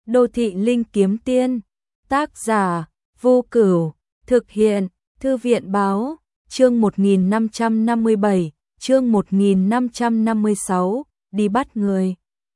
Đô thị linh kiếm tiên, tác giả, Vô Cửu, thực hiện, Thư viện báo, chương 1557, chương 1556, đi bắt người.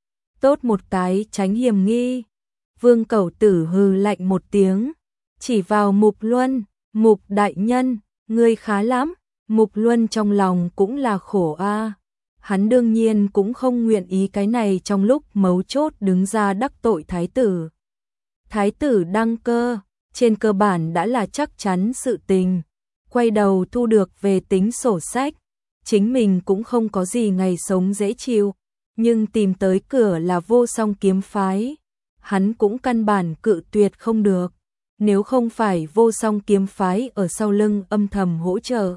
Tốt một cái tránh hiểm nghi. Vương Cẩu Tử hừ lạnh một tiếng, chỉ vào Mục Luân, Mục đại nhân, ngươi khá lắm. Mục Luân trong lòng cũng là khổ a. Hắn đương nhiên cũng không nguyện ý cái này trong lúc mấu chốt đứng ra đắc tội thái tử. Thái tử đăng cơ, trên cơ bản đã là chắc chắn sự tình. Quay đầu thu được về tính sổ sách, chính mình cũng không có gì ngày sống dễ chịu, nhưng tìm tới cửa là Vô Song kiếm phái, hắn cũng căn bản cự tuyệt không được. Nếu không phải Vô Song kiếm phái ở sau lưng âm thầm hỗ trợ,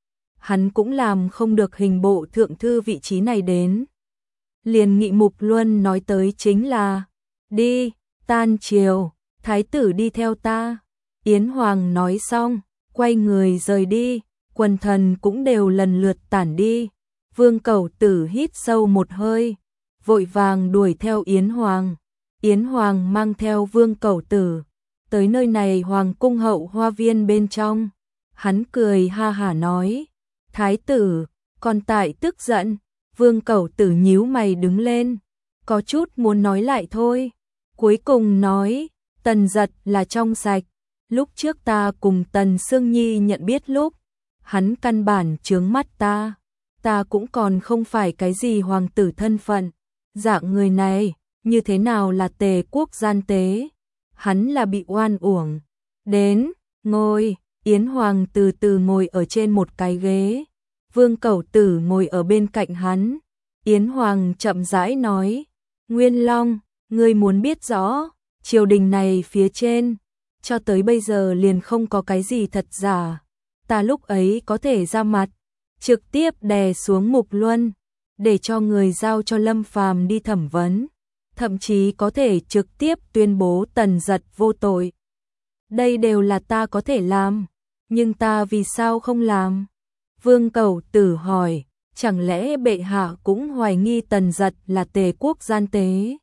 hắn cũng làm không được hình bộ thượng thư vị trí này đến. Liền nghị Mục Luân nói tới chính là, đi, tan chiều, thái tử đi theo ta. Yến Hoàng nói xong, quay người rời đi, quần thần cũng đều lần lượt tản đi. Vương Cẩu Tử hít sâu một hơi, vội vàng đuổi theo Yến Hoàng. Yến Hoàng mang theo Vương Cẩu Tử tới nơi này hoàng cung hậu hoa viên bên trong. Hắn cười ha hả nói, thái tử, còn tại tức giận. Vương Cẩu Tử nhíu mày đứng lên, có chút muốn nói lại thôi. Cuối cùng nói, Tần Giật là trong sạch. Lúc trước ta cùng Tần Sương Nhi nhận biết lúc, hắn căn bản chướng mắt ta. Ta cũng còn không phải cái gì hoàng tử thân phận. Dạng người này, như thế nào là tề quốc gian tế? Hắn là bị oan uổng. Đến, ngồi. Yến Hoàng từ từ ngồi ở trên một cái ghế. Vương Cẩu Tử ngồi ở bên cạnh hắn. Yến Hoàng chậm rãi nói, Nguyên Long, ngươi muốn biết rõ, triều đình này phía trên, cho tới bây giờ liền không có cái gì thật giả. Ta lúc ấy có thể ra mặt, trực tiếp đè xuống Mục Luân, để cho người giao cho Lâm Phàm đi thẩm vấn, thậm chí có thể trực tiếp tuyên bố Tần Giật vô tội. Đây đều là ta có thể làm, nhưng ta vì sao không làm? Vương Cẩu Tử hỏi, chẳng lẽ bệ hạ cũng hoài nghi Tần Giật là tề quốc gian tế?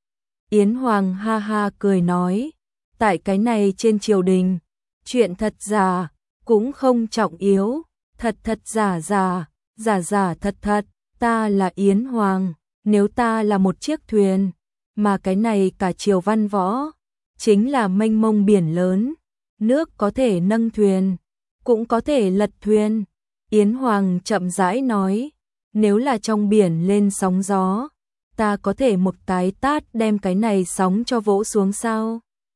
Yến Hoàng ha ha cười nói, tại cái này trên triều đình, chuyện thật giả cũng không trọng yếu, thật thật giả giả, giả giả thật thật. Ta là Yến Hoàng, nếu ta là một chiếc thuyền, mà cái này cả triều văn võ, chính là mênh mông biển lớn, nước có thể nâng thuyền, cũng có thể lật thuyền. Yến Hoàng chậm rãi nói, nếu là trong biển lên sóng gió, ta có thể một cái tát đem cái này sóng cho vỗ xuống sao?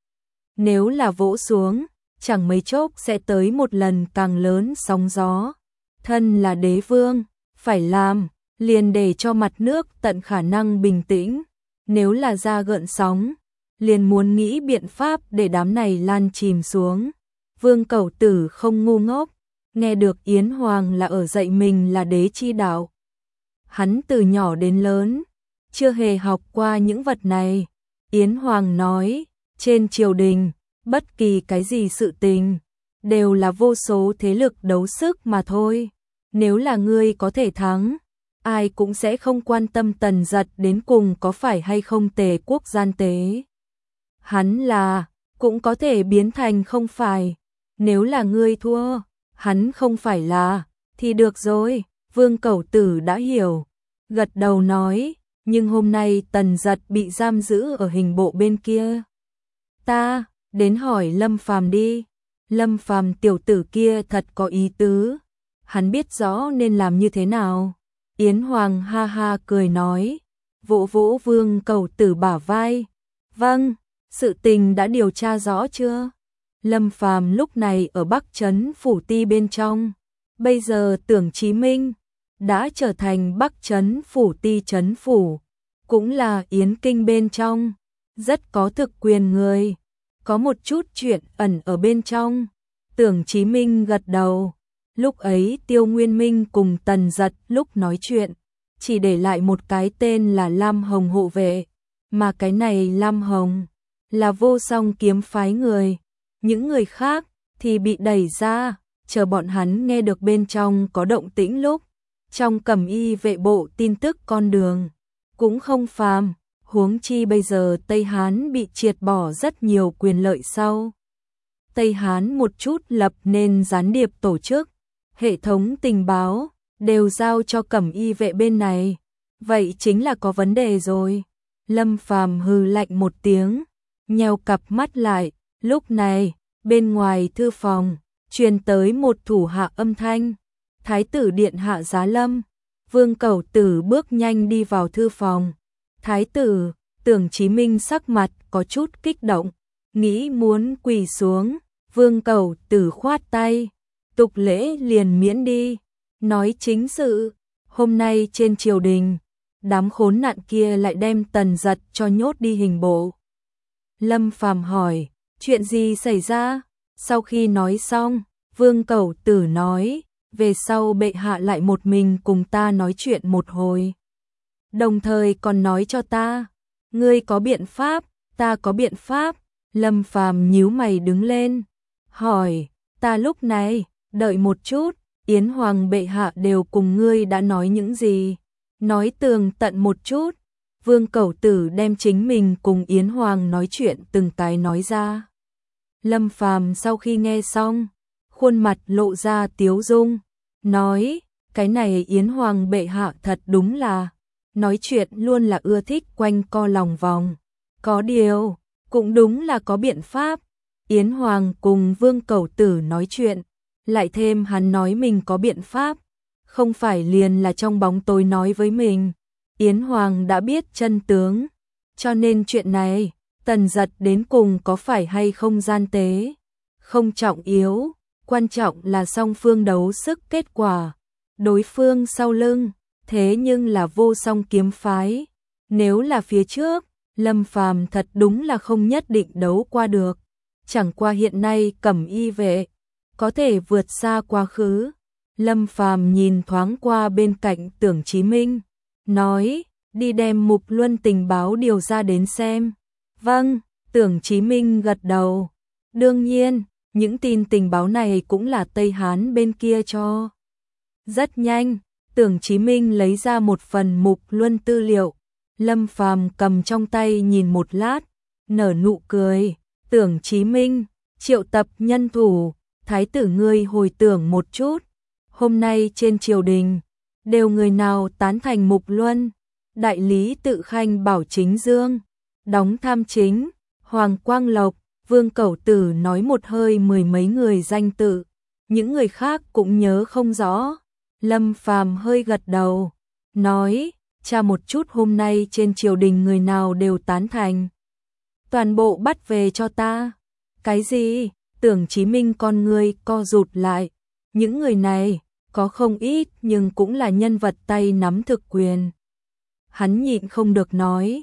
Nếu là vỗ xuống, chẳng mấy chốc sẽ tới một lần càng lớn sóng gió. Thân là đế vương, phải làm, liền để cho mặt nước tận khả năng bình tĩnh. Nếu là ra gợn sóng, liền muốn nghĩ biện pháp để đám này lan chìm xuống. Vương Cẩu Tử không ngu ngốc, nghe được Yến Hoàng là ở dạy mình là đế chi đạo. Hắn từ nhỏ đến lớn, chưa hề học qua những vật này. Yến Hoàng nói, trên triều đình, bất kỳ cái gì sự tình, đều là vô số thế lực đấu sức mà thôi. Nếu là ngươi có thể thắng, ai cũng sẽ không quan tâm Tần Giật đến cùng có phải hay không tề quốc gian tế. Hắn là, cũng có thể biến thành không phải. Nếu là ngươi thua, hắn không phải là, thì được rồi. Vương Cẩu Tử đã hiểu, gật đầu nói, nhưng hôm nay Tần Giật bị giam giữ ở hình bộ bên kia. Ta, đến hỏi Lâm Phàm đi. Lâm Phàm tiểu tử kia thật có ý tứ, hắn biết rõ nên làm như thế nào. Yến Hoàng ha ha cười nói, vỗ vỗ Vương Cẩu Tử bả vai. Vâng, sự tình đã điều tra rõ chưa? Lâm Phàm lúc này ở Bắc Trấn phủ ti bên trong, bây giờ Tưởng Chí Minh đã trở thành Bắc Trấn phủ ti trấn phủ, cũng là Yến Kinh bên trong, rất có thực quyền người, có một chút chuyện ẩn ở bên trong. Tưởng Chí Minh gật đầu. Lúc ấy Tiêu Nguyên Minh cùng Tần Giật lúc nói chuyện, chỉ để lại một cái tên là Lam Hồng hộ vệ, mà cái này Lam Hồng là Vô Song kiếm phái người. Những người khác thì bị đẩy ra, chờ bọn hắn nghe được bên trong có động tĩnh lúc. Trong Cẩm Y vệ bộ tin tức con đường cũng không phàm, huống chi bây giờ Tây Hán bị triệt bỏ rất nhiều quyền lợi sau. Tây Hán một chút lập nên gián điệp tổ chức, hệ thống tình báo, đều giao cho Cẩm Y vệ bên này. Vậy chính là có vấn đề rồi. Lâm Phàm hừ lạnh một tiếng, nheo cặp mắt lại, lúc này, bên ngoài thư phòng, truyền tới một thủ hạ âm thanh. Thái tử điện hạ giá lâm. Vương Cẩu Tử bước nhanh đi vào thư phòng. Thái tử, Tưởng Chí Minh sắc mặt có chút kích động, nghĩ muốn quỳ xuống. Vương Cẩu Tử khoát tay, tục lễ liền miễn đi, nói chính sự. Hôm nay trên triều đình, đám khốn nạn kia lại đem Tần Giật cho nhốt đi hình bộ. Lâm Phàm hỏi, chuyện gì xảy ra? Sau khi nói xong, Vương Cẩu Tử nói, về sau bệ hạ lại một mình cùng ta nói chuyện một hồi. Đồng thời còn nói cho ta, ngươi có biện pháp, ta có biện pháp. Lâm Phàm nhíu mày đứng lên, hỏi, ta lúc này, đợi một chút, Yến Hoàng bệ hạ đều cùng ngươi đã nói những gì? Nói tường tận một chút. Vương Cẩu Tử đem chính mình cùng Yến Hoàng nói chuyện từng cái nói ra. Lâm Phàm sau khi nghe xong, khuôn mặt lộ ra tiếu dung, nói, cái này Yến Hoàng bệ hạ thật đúng là, nói chuyện luôn là ưa thích quanh co lòng vòng. Có điều, cũng đúng là có biện pháp. Yến Hoàng cùng Vương Cẩu Tử nói chuyện, lại thêm hắn nói mình có biện pháp, không phải liền là trong bóng tối nói với mình. Yến Hoàng đã biết chân tướng, cho nên chuyện này, Tần Giật đến cùng có phải hay không gian tế, không trọng yếu, quan trọng là song phương đấu sức kết quả. Đối phương sau lưng, thế nhưng là Vô Song kiếm phái. Nếu là phía trước, Lâm Phàm thật đúng là không nhất định đấu qua được. Chẳng qua hiện nay Cẩm Y vệ có thể vượt xa quá khứ. Lâm Phàm nhìn thoáng qua bên cạnh Tưởng Chí Minh, nói, đi đem Mục Luân tình báo điều ra đến xem. Vâng, Tưởng Chí Minh gật đầu. Đương nhiên, những tin tình báo này cũng là Tây Hán bên kia cho. Rất nhanh, Tưởng Chí Minh lấy ra một phần Mục Luân tư liệu. Lâm Phàm cầm trong tay nhìn một lát, nở nụ cười. Tưởng Chí Minh, triệu tập nhân thủ, thái tử ngươi hồi tưởng một chút. Hôm nay trên triều đình, đều người nào tán thành Mục Luân? Đại lý Tự Khanh Bảo Chính Dương, đóng tham chính, Hoàng Quang Lộc, Vương Cẩu Tử nói một hơi mười mấy người danh tự, những người khác cũng nhớ không rõ. Lâm Phàm hơi gật đầu, nói, tra một chút hôm nay trên triều đình người nào đều tán thành. Toàn bộ bắt về cho ta. Cái gì? Tưởng Chí Minh con người co rụt lại. Những người này, có không ít nhưng cũng là nhân vật tay nắm thực quyền. Hắn nhịn không được nói,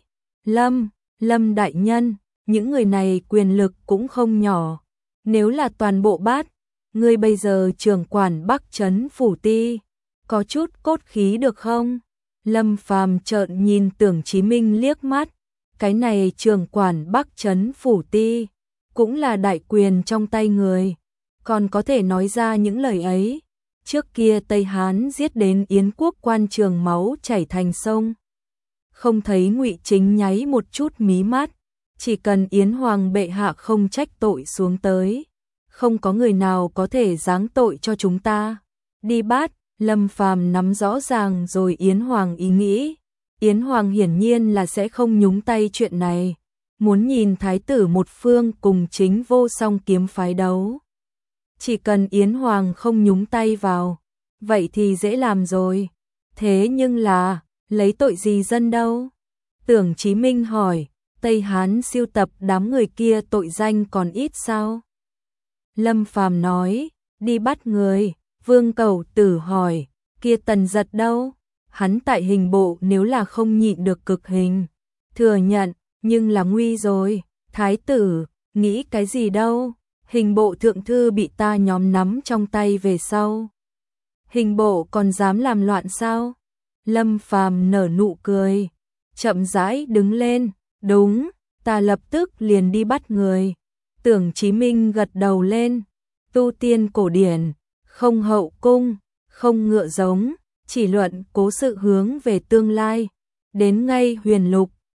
Lâm đại nhân, những người này quyền lực cũng không nhỏ. Nếu là toàn bộ bắt, ngươi bây giờ trưởng quản Bắc Trấn Phủ Ti, có chút cốt khí được không? Lâm Phàm trợn nhìn Tưởng Chí Minh liếc mắt, cái này trưởng quản Bắc Trấn Phủ Ti, cũng là đại quyền trong tay người, còn có thể nói ra những lời ấy. Trước kia Tây Hán giết đến Yến quốc quan trường máu chảy thành sông. Không thấy Ngụy Chính nháy một chút mí mắt, chỉ cần Yến Hoàng bệ hạ không trách tội xuống tới, không có người nào có thể giáng tội cho chúng ta. Đi bắt. Lâm Phàm nắm rõ ràng rồi Yến Hoàng ý nghĩ. Yến Hoàng hiển nhiên là sẽ không nhúng tay chuyện này, muốn nhìn thái tử một phương cùng chính Vô Song kiếm phái đấu. Chỉ cần Yến Hoàng không nhúng tay vào, vậy thì dễ làm rồi. Thế nhưng là, lấy tội gì dân đâu? Tưởng Chí Minh hỏi, Tây Hán siêu tập đám người kia tội danh còn ít sao? Lâm Phàm nói, đi bắt người. Vương Cẩu Tử hỏi, kia Tần Giật đâu? Hắn tại hình bộ nếu là không nhịn được cực hình. Thừa nhận, nhưng là nguy rồi. Thái tử, nghĩ cái gì đâu? Hình bộ thượng thư bị ta nhóm nắm trong tay về sau. Hình bộ còn dám làm loạn sao? Lâm Phàm nở nụ cười, chậm rãi đứng lên, đúng, ta lập tức liền đi bắt người. Tưởng Chí Minh gật đầu lên, tu tiên cổ điển, không hậu cung, không ngựa giống, chỉ luận cố sự hướng về tương lai. Đến ngay Huyền Lục,